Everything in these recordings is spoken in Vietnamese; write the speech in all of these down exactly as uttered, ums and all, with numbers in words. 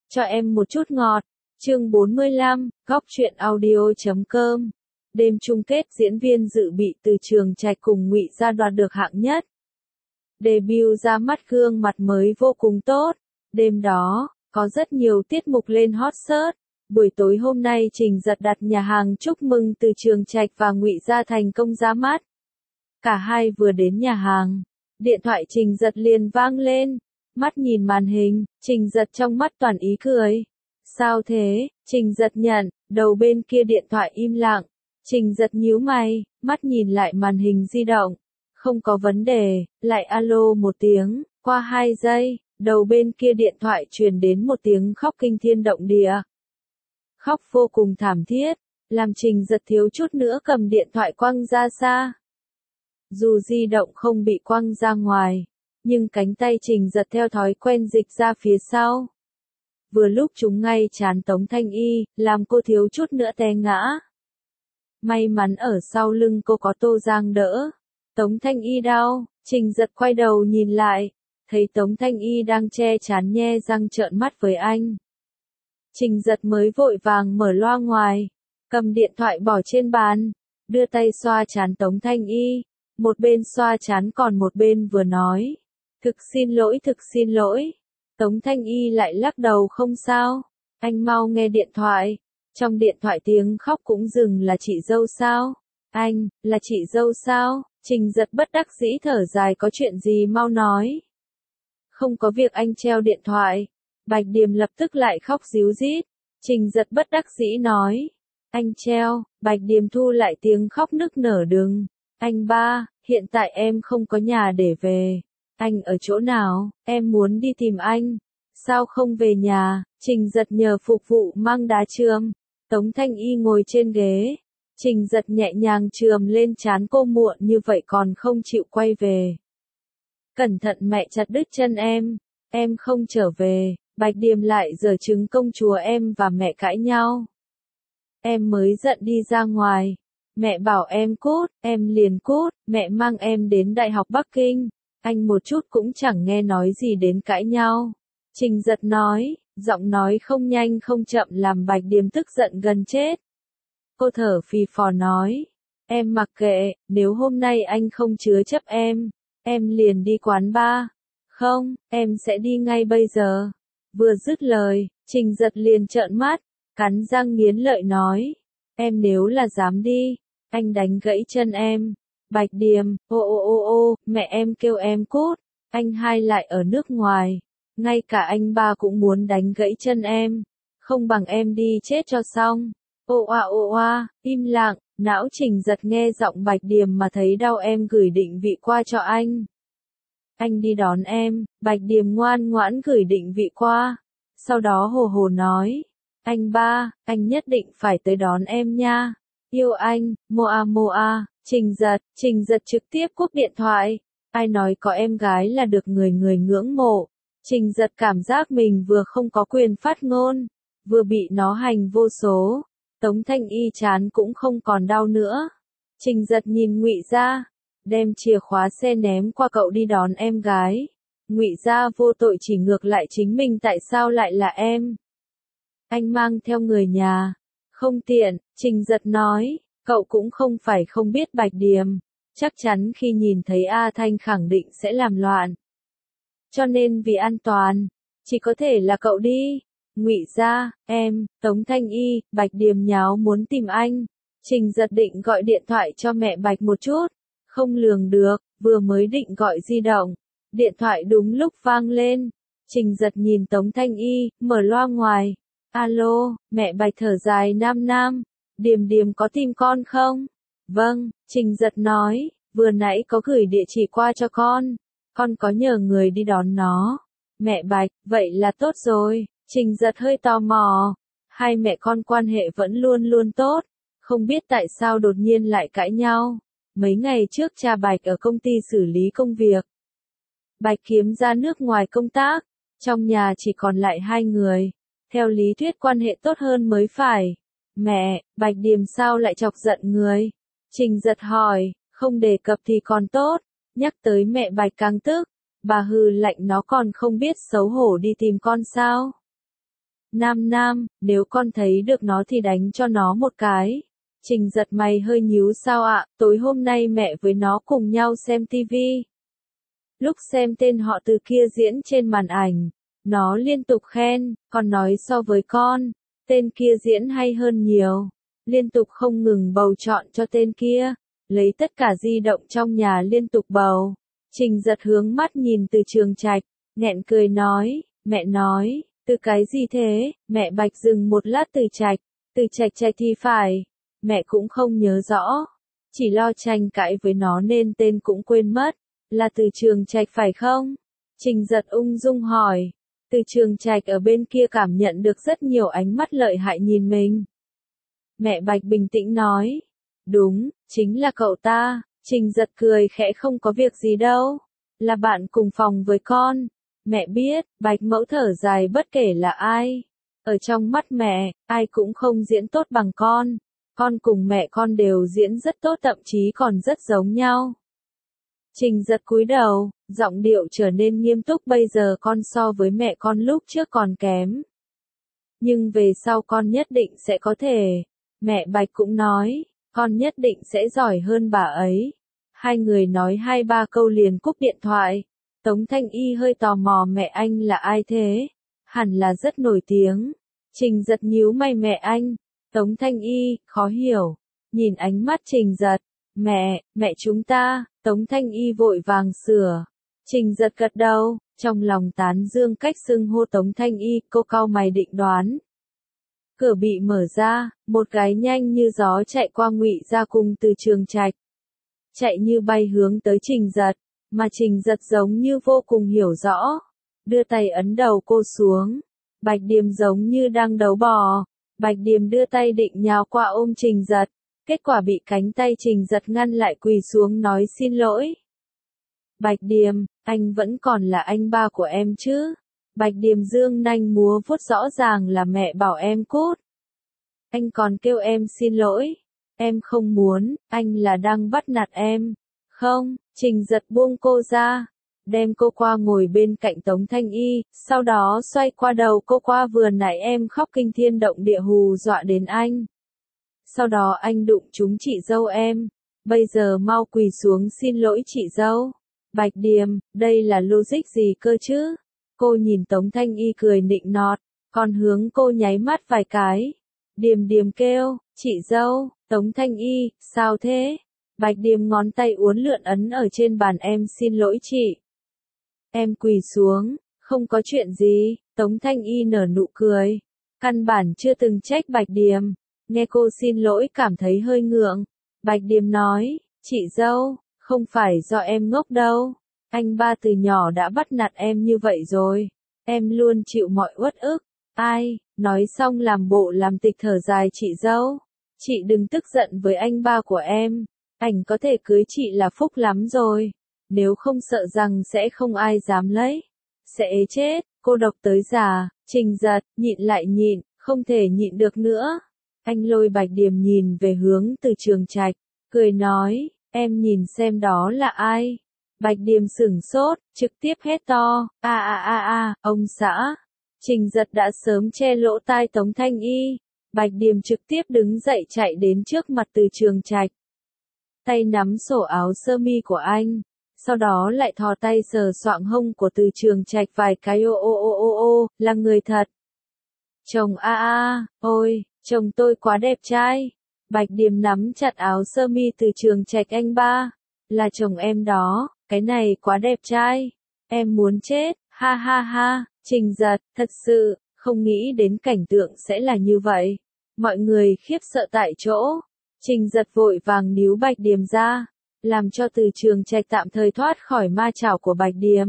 Cho em một chút ngọt. Chương bốn mươi lăm, góc truyện audio chấm com. Đêm chung kết diễn viên dự bị từ Trường Trạch cùng Ngụy Gia đoạt được hạng nhất. Debut ra mắt gương mặt mới vô cùng tốt. Đêm đó, có rất nhiều tiết mục lên hot search. Buổi tối hôm nay Trình Giật đặt nhà hàng chúc mừng từ Trường Trạch và Ngụy Gia thành công ra mắt. Cả hai vừa đến nhà hàng, điện thoại Trình Giật liền vang lên. Mắt nhìn màn hình, Trình Giật trong mắt toàn ý cười. Sao thế? Trình Giật nhận, đầu bên kia điện thoại im lặng. Trình Giật nhíu mày, mắt nhìn lại màn hình di động. Không có vấn đề, lại alo một tiếng, qua hai giây, đầu bên kia điện thoại truyền đến một tiếng khóc kinh thiên động địa. Khóc vô cùng thảm thiết, làm Trình Giật thiếu chút nữa cầm điện thoại quăng ra xa. Dù di động không bị quăng ra ngoài, nhưng cánh tay Trình Giật theo thói quen dịch ra phía sau. Vừa lúc trúng ngay trán Tống Thanh Y, làm cô thiếu chút nữa té ngã. May mắn ở sau lưng cô có Tô Giang đỡ. Tống Thanh Y đau, Trình Giật quay đầu nhìn lại, thấy Tống Thanh Y đang che trán nhe răng trợn mắt với anh. Trình Giật mới vội vàng mở loa ngoài, cầm điện thoại bỏ trên bàn, đưa tay xoa trán Tống Thanh Y, một bên xoa trán còn một bên vừa nói. Thực xin lỗi, thực xin lỗi. Tống Thanh Y lại lắc đầu không sao, anh mau nghe điện thoại. Trong điện thoại tiếng khóc cũng dừng. Là chị dâu sao? Anh, là chị dâu sao? Trình Giật bất đắc dĩ thở dài, có chuyện gì mau nói. Không có việc, anh treo điện thoại. Bạch Điềm lập tức lại khóc ríu rít. Trình Giật bất đắc dĩ nói. Anh treo. Bạch Điềm thu lại tiếng khóc nức nở, đừng. Anh ba, hiện tại em không có nhà để về. Anh ở chỗ nào? Em muốn đi tìm anh. Sao không về nhà? Trình Giật nhờ phục vụ mang đá chườm. Tống Thanh Y ngồi trên ghế. Trình Giật nhẹ nhàng chườm lên trán cô, muộn như vậy còn không chịu quay về. Cẩn thận mẹ chặt đứt chân em. Em không trở về. Bạch Điềm lại giở trứng công chúa em và mẹ cãi nhau. Em mới giận đi ra ngoài. Mẹ bảo em cút, em liền cút. Mẹ mang em đến Đại học Bắc Kinh. Anh một chút cũng chẳng nghe nói gì đến cãi nhau. Trình Giật nói, giọng nói không nhanh không chậm làm Bạch Điềm tức giận gần chết. Cô thở phì phò nói, em mặc kệ, nếu hôm nay anh không chứa chấp em, em liền đi quán bar. Không, em sẽ đi ngay bây giờ. Vừa dứt lời, Trình Giật liền trợn mắt, cắn răng nghiến lợi nói, em nếu là dám đi, anh đánh gãy chân em. Bạch Điềm, ô ô ô ô, mẹ em kêu em cút, anh hai lại ở nước ngoài, ngay cả anh ba cũng muốn đánh gãy chân em, không bằng em đi chết cho xong. Ô oa ô oa, im lặng, não Trình Giật nghe giọng Bạch Điềm mà thấy đau, em gửi định vị qua cho anh. Anh đi đón em. Bạch Điềm ngoan ngoãn gửi định vị qua, sau đó hồ hồ nói, anh ba, anh nhất định phải tới đón em nha. Yêu anh, moa moa. Trình Giật, Trình Giật trực tiếp cúp điện thoại. Ai nói có em gái là được người người ngưỡng mộ. Trình Giật cảm giác mình vừa không có quyền phát ngôn, vừa bị nó hành vô số. Tống Thanh Y chán cũng không còn đau nữa. Trình Giật nhìn Ngụy Gia, đem chìa khóa xe ném qua cậu đi đón em gái. Ngụy Gia vô tội, chỉ ngược lại chính mình, tại sao lại là em? Anh mang theo người nhà, không tiện. Trình Giật nói. Cậu cũng không phải không biết Bạch Điềm, chắc chắn khi nhìn thấy A Thanh khẳng định sẽ làm loạn. Cho nên vì an toàn, chỉ có thể là cậu đi. Ngụy Gia, em, Tống Thanh Y, Bạch Điềm nháo muốn tìm anh. Trình Giật định gọi điện thoại cho mẹ Bạch một chút, không lường được, vừa mới định gọi di động, điện thoại đúng lúc vang lên. Trình Giật nhìn Tống Thanh Y, mở loa ngoài. Alo, mẹ Bạch thở dài nam nam. Điềm Điềm có tìm con không? Vâng, Trình Giật nói, vừa nãy có gửi địa chỉ qua cho con, con có nhờ người đi đón nó. Mẹ Bạch, vậy là tốt rồi. Trình Giật hơi tò mò, hai mẹ con quan hệ vẫn luôn luôn tốt, không biết tại sao đột nhiên lại cãi nhau. Mấy ngày trước cha Bạch ở công ty xử lý công việc. Bạch kiếm ra nước ngoài công tác, trong nhà chỉ còn lại hai người, theo lý thuyết quan hệ tốt hơn mới phải. Mẹ, Bạch Điềm sao lại chọc giận người? Trình Giật hỏi, không đề cập thì còn tốt, nhắc tới mẹ Bạch càng tức, bà hừ lạnh, nó còn không biết xấu hổ đi tìm con sao? Nam Nam, nếu con thấy được nó thì đánh cho nó một cái. Trình Giật mày hơi nhíu sao ạ, tối hôm nay mẹ với nó cùng nhau xem tivi. Lúc xem tên họ Từ kia diễn trên màn ảnh, nó liên tục khen, còn nói so với con, tên kia diễn hay hơn nhiều. Liên tục không ngừng bầu chọn cho tên kia, lấy tất cả di động trong nhà liên tục bầu. Trình Giật hướng mắt nhìn Từ Trường Trạch, nghẹn cười nói, mẹ nói, Từ cái gì thế? Mẹ Bạch dừng một lát. Từ Trạch, Từ Trạch Trạch thì phải, mẹ cũng không nhớ rõ, chỉ lo tranh cãi với nó nên tên cũng quên mất, là Từ Trường Trạch phải không? Trình Giật ung dung hỏi. Từ Trường Trạch ở bên kia cảm nhận được rất nhiều ánh mắt lợi hại nhìn mình. Mẹ Bạch bình tĩnh nói, đúng, chính là cậu ta. Trình Giật cười khẽ, không có việc gì đâu, là bạn cùng phòng với con. Mẹ biết. Bạch mẫu thở dài, bất kể là ai, ở trong mắt mẹ, ai cũng không diễn tốt bằng con. Con cùng mẹ con đều diễn rất tốt, thậm chí còn rất giống nhau. Trình Giật cúi đầu, giọng điệu trở nên nghiêm túc, bây giờ con so với mẹ con lúc trước còn kém. Nhưng về sau con nhất định sẽ có thể. Mẹ Bạch cũng nói, con nhất định sẽ giỏi hơn bà ấy. Hai người nói hai ba câu liền cúp điện thoại. Tống Thanh Y hơi tò mò, mẹ anh là ai thế? Hẳn là rất nổi tiếng. Trình Giật nhíu mày, mẹ anh. Tống Thanh Y, khó hiểu, nhìn ánh mắt Trình Giật. Mẹ, mẹ chúng ta. Tống Thanh Y vội vàng sửa. Trình Giật gật đầu, trong lòng tán dương cách xưng hô Tống Thanh Y, cô cau mày định đoán. Cửa bị mở ra, một gái nhanh như gió chạy qua Ngụy Gia cùng Từ Trường Trạch. Chạy như bay hướng tới Trình Giật, mà Trình Giật giống như vô cùng hiểu rõ, đưa tay ấn đầu cô xuống. Bạch Điềm giống như đang đấu bò, Bạch Điềm đưa tay định nhào qua ôm Trình Giật, kết quả bị cánh tay Trình Giật ngăn lại, quỳ xuống nói xin lỗi. Bạch Điềm, anh vẫn còn là anh ba của em chứ? Bạch Điềm dương nanh múa vuốt, rõ ràng là mẹ bảo em cút. Anh còn kêu em xin lỗi. Em không muốn, anh là đang bắt nạt em. Không. Trình Giật buông cô ra, đem cô qua ngồi bên cạnh Tống Thanh Y, sau đó xoay qua đầu cô, qua vừa nãy em khóc kinh thiên động địa hù dọa đến anh. Sau đó anh đụng trúng chị dâu em, bây giờ mau quỳ xuống xin lỗi chị dâu. Bạch Điềm, đây là logic gì cơ chứ? Cô nhìn Tống Thanh Y cười nịnh nọt, còn hướng cô nháy mắt vài cái. Điềm Điềm kêu, chị dâu. Tống Thanh Y, sao thế? Bạch Điềm ngón tay uốn lượn ấn ở trên bàn, em xin lỗi chị. Em quỳ xuống, không có chuyện gì. Tống Thanh Y nở nụ cười, căn bản chưa từng trách Bạch Điềm, nghe cô xin lỗi cảm thấy hơi ngượng. Bạch Điềm nói, chị dâu, không phải do em ngốc đâu, anh ba từ nhỏ đã bắt nạt em như vậy rồi, em luôn chịu mọi uất ức. Ai? Nói xong làm bộ làm tịch thở dài, chị dâu, chị đừng tức giận với anh ba của em, anh có thể cưới chị là phúc lắm rồi, nếu không sợ rằng sẽ không ai dám lấy, sẽ ế chết, cô độc tới già. Trình Giật, nhịn lại nhịn, không thể nhịn được nữa. Anh lôi Bạch Điềm nhìn về hướng Từ Trường Trạch, cười nói, em nhìn xem đó là ai. Bạch Điềm sửng sốt, trực tiếp hét to, a a a a, ông xã. Trình Giật đã sớm che lỗ tai Tống Thanh Y. Bạch Điềm trực tiếp đứng dậy chạy đến trước mặt Từ Trường Trạch, tay nắm sổ áo sơ mi của anh, sau đó lại thò tay sờ soạng hông của Từ Trường Trạch vài cái, ô ô ô ô ô, là người thật. Chồng a a, ôi, chồng tôi quá đẹp trai. Bạch Điềm nắm chặt áo sơ mi Từ Trường Trạch, anh ba, là chồng em đó, cái này quá đẹp trai, em muốn chết, ha ha ha. Trình Giật, thật sự, không nghĩ đến cảnh tượng sẽ là như vậy. Mọi người khiếp sợ tại chỗ. Trình Giật vội vàng níu Bạch Điềm ra, làm cho Từ Trường Trạch tạm thời thoát khỏi ma chảo của Bạch Điềm.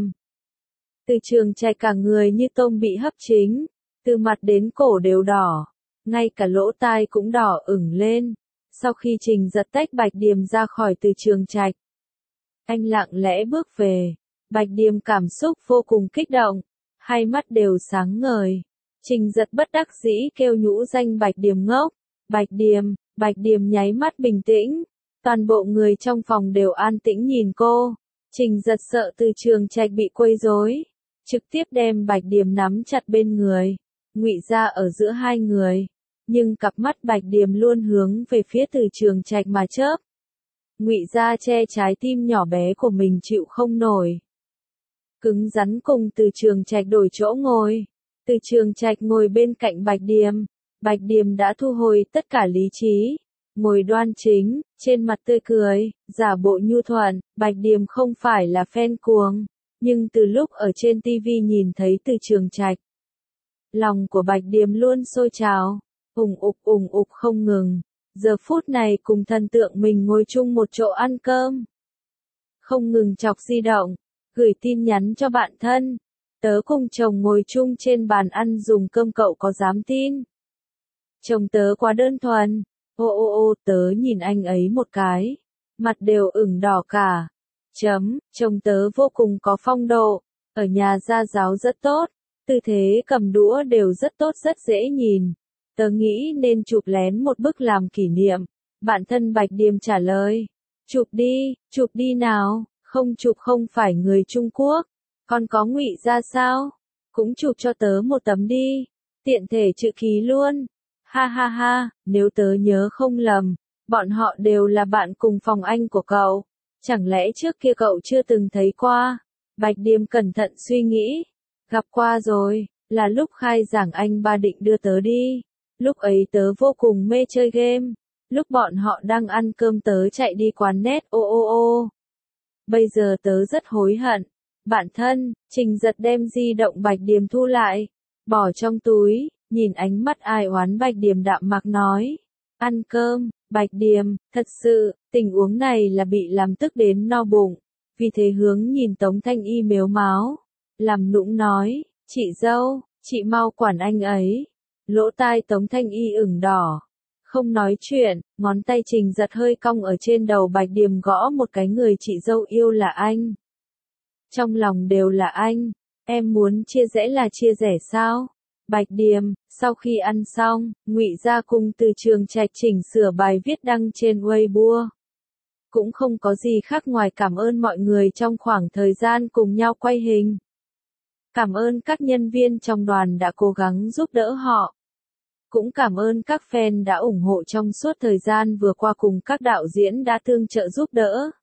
Từ Trường Trạch cả người như tôm bị hấp chín, từ mặt đến cổ đều đỏ, ngay cả lỗ tai cũng đỏ ửng lên. Sau khi Trình Giật tách Bạch Điềm ra khỏi Từ Trường Trạch, anh lặng lẽ bước về. Bạch Điềm cảm xúc vô cùng kích động, hai mắt đều sáng ngời. Trình Giật bất đắc dĩ kêu nhũ danh Bạch Điềm ngốc. Bạch Điềm, Bạch Điềm nháy mắt bình tĩnh, toàn bộ người trong phòng đều an tĩnh nhìn cô. Trình Giật sợ Từ Trường Trạch bị quấy rối, trực tiếp đem Bạch Điềm nắm chặt bên người, Ngụy Gia ở giữa hai người, nhưng cặp mắt Bạch Điềm luôn hướng về phía Từ Trường Trạch mà chớp. Ngụy Gia che trái tim nhỏ bé của mình chịu không nổi. Cứng rắn cùng Từ Trường Trạch đổi chỗ ngồi. Từ Trường Trạch ngồi bên cạnh Bạch Điềm. Bạch Điềm đã thu hồi tất cả lý trí, ngồi đoan chính, trên mặt tươi cười, giả bộ nhu thuận. Bạch Điềm không phải là fan cuồng, nhưng từ lúc ở trên ti vi nhìn thấy Từ Trường Trạch, lòng của Bạch Điềm luôn sôi trào, ùng ục ùng ục không ngừng. Giờ phút này cùng thần tượng mình ngồi chung một chỗ ăn cơm, không ngừng chọc di động, gửi tin nhắn cho bạn thân. Tớ cùng chồng ngồi chung trên bàn ăn dùng cơm, cậu có dám tin? Chồng tớ quá đơn thuần. Ô ô ô, tớ nhìn anh ấy một cái, mặt đều ửng đỏ cả. Chấm, chồng tớ vô cùng có phong độ, ở nhà gia giáo rất tốt, tư thế cầm đũa đều rất tốt, rất dễ nhìn. Tớ nghĩ nên chụp lén một bức làm kỷ niệm. Bạn thân Bạch Điềm trả lời, chụp đi, chụp đi nào, không chụp không phải người Trung Quốc, còn có Ngụy Gia sao? Cũng chụp cho tớ một tấm đi, tiện thể chữ ký luôn. Ha ha ha, nếu tớ nhớ không lầm, bọn họ đều là bạn cùng phòng anh của cậu. Chẳng lẽ trước kia cậu chưa từng thấy qua? Bạch Điềm cẩn thận suy nghĩ. Gặp qua rồi, là lúc khai giảng anh ba định đưa tớ đi. Lúc ấy tớ vô cùng mê chơi game. Lúc bọn họ đang ăn cơm tớ chạy đi quán net, ô ô ô. Bây giờ tớ rất hối hận. Bạn thân, Trình Giật đem di động Bạch Điềm thu lại, bỏ trong túi, nhìn ánh mắt ai oán Bạch Điềm đạm mạc nói. Ăn cơm, Bạch Điềm, thật sự, tình huống này là bị làm tức đến no bụng. Vì thế hướng nhìn Tống Thanh Y mếu máo, làm nũng nói, chị dâu, chị mau quản anh ấy. Lỗ tai Tống Thanh Y ửng đỏ, không nói chuyện, ngón tay Trình Giật hơi cong ở trên đầu Bạch Điềm gõ một cái, người chị dâu yêu là anh. Trong lòng đều là anh, em muốn chia rẽ là chia rẽ sao? Bạch Điềm, sau khi ăn xong, Ngụy Gia cùng Từ Trường Trạch chỉnh sửa bài viết đăng trên Weibo. Cũng không có gì khác ngoài cảm ơn mọi người trong khoảng thời gian cùng nhau quay hình. Cảm ơn các nhân viên trong đoàn đã cố gắng giúp đỡ họ. Cũng cảm ơn các fan đã ủng hộ trong suốt thời gian vừa qua cùng các đạo diễn đã tương trợ giúp đỡ.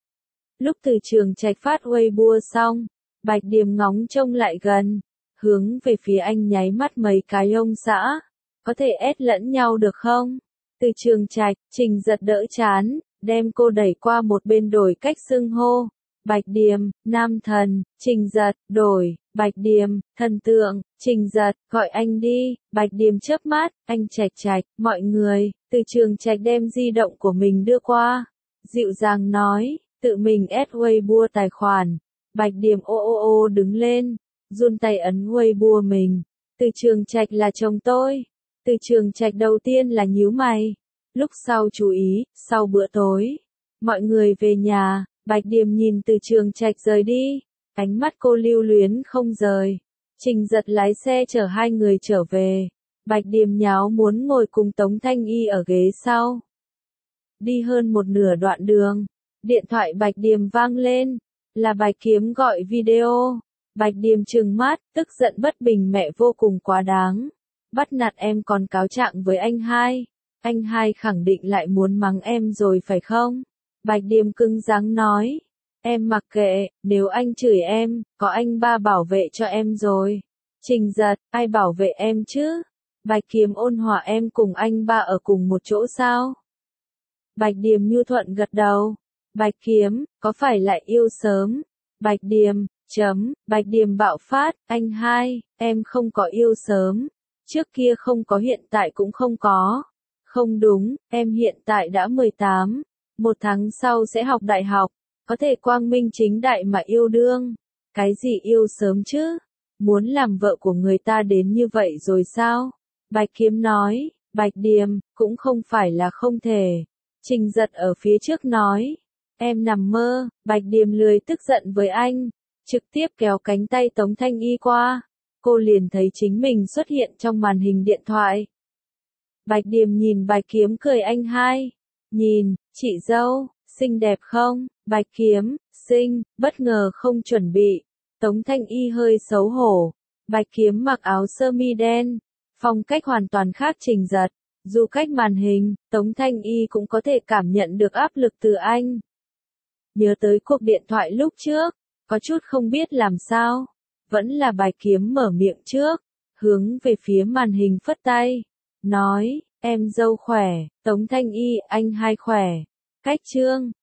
Lúc Từ Trường Trạch phát Weibo xong, Bạch Điềm ngóng trông lại gần, hướng về phía anh nháy mắt mấy cái, ông xã, có thể ép lẫn nhau được không? Từ Trường Trạch, Trình Giật đỡ chán, đem cô đẩy qua một bên đổi cách xưng hô. Bạch Điềm, nam thần, Trình Giật, đổi, Bạch Điềm, thần tượng, Trình Giật, gọi anh đi. Bạch Điềm chớp mắt, anh Trạch Trạch, mọi người. Từ Trường Trạch đem di động của mình đưa qua, dịu dàng nói, tự mình add Weibo tài khoản. Bạch Điềm ô ô ô đứng lên, run tay ấn Weibo mình. Từ Trường Trạch là chồng tôi. Từ Trường Trạch đầu tiên là nhíu mày, lúc sau chú ý. Sau bữa tối, mọi người về nhà, Bạch Điềm nhìn Từ Trường Trạch rời đi, ánh mắt cô lưu luyến không rời. Trình Giật lái xe chở hai người trở về, Bạch Điềm nháo muốn ngồi cùng Tống Thanh Y ở ghế sau. Đi hơn một nửa đoạn đường, điện thoại Bạch Điềm vang lên, là Bạch Kiếm gọi video. Bạch Điềm trừng mắt, tức giận bất bình, mẹ vô cùng quá đáng. Bắt nạt em còn cáo trạng với anh hai. Anh hai khẳng định lại muốn mắng em rồi phải không? Bạch Điềm cứng rắn nói. Em mặc kệ, nếu anh chửi em, có anh ba bảo vệ cho em rồi. Trình Giật, ai bảo vệ em chứ? Bạch Kiếm ôn hòa, em cùng anh ba ở cùng một chỗ sao? Bạch Điềm nhu thuận gật đầu. Bạch Kiếm, có phải lại yêu sớm? Bạch Điềm, chấm, Bạch Điềm bạo phát, anh hai, em không có yêu sớm. Trước kia không có, hiện tại cũng không có. Không đúng, em hiện tại đã mười tám, một tháng sau sẽ học đại học, có thể quang minh chính đại mà yêu đương. Cái gì yêu sớm chứ? Muốn làm vợ của người ta đến như vậy rồi sao? Bạch Kiếm nói, Bạch Điềm, cũng không phải là không thể. Trình Giật ở phía trước nói, em nằm mơ. Bạch Điềm lười tức giận với anh, trực tiếp kéo cánh tay Tống Thanh Y qua. Cô liền thấy chính mình xuất hiện trong màn hình điện thoại. Bạch Điềm nhìn Bạch Kiếm cười, anh hai, nhìn, chị dâu, xinh đẹp không? Bạch Kiếm, xinh, bất ngờ không chuẩn bị. Tống Thanh Y hơi xấu hổ. Bạch Kiếm mặc áo sơ mi đen, Phong cách hoàn toàn khác Trình Giật. Dù cách màn hình, Tống Thanh Y cũng có thể cảm nhận được áp lực từ anh. Nhớ tới cuộc điện thoại lúc trước, có chút không biết làm sao. Vẫn là Bài Kiếm mở miệng trước, hướng về phía màn hình phất tay. Nói, em dâu khỏe, Tống Thanh Y, anh hai khỏe. Cách Trương.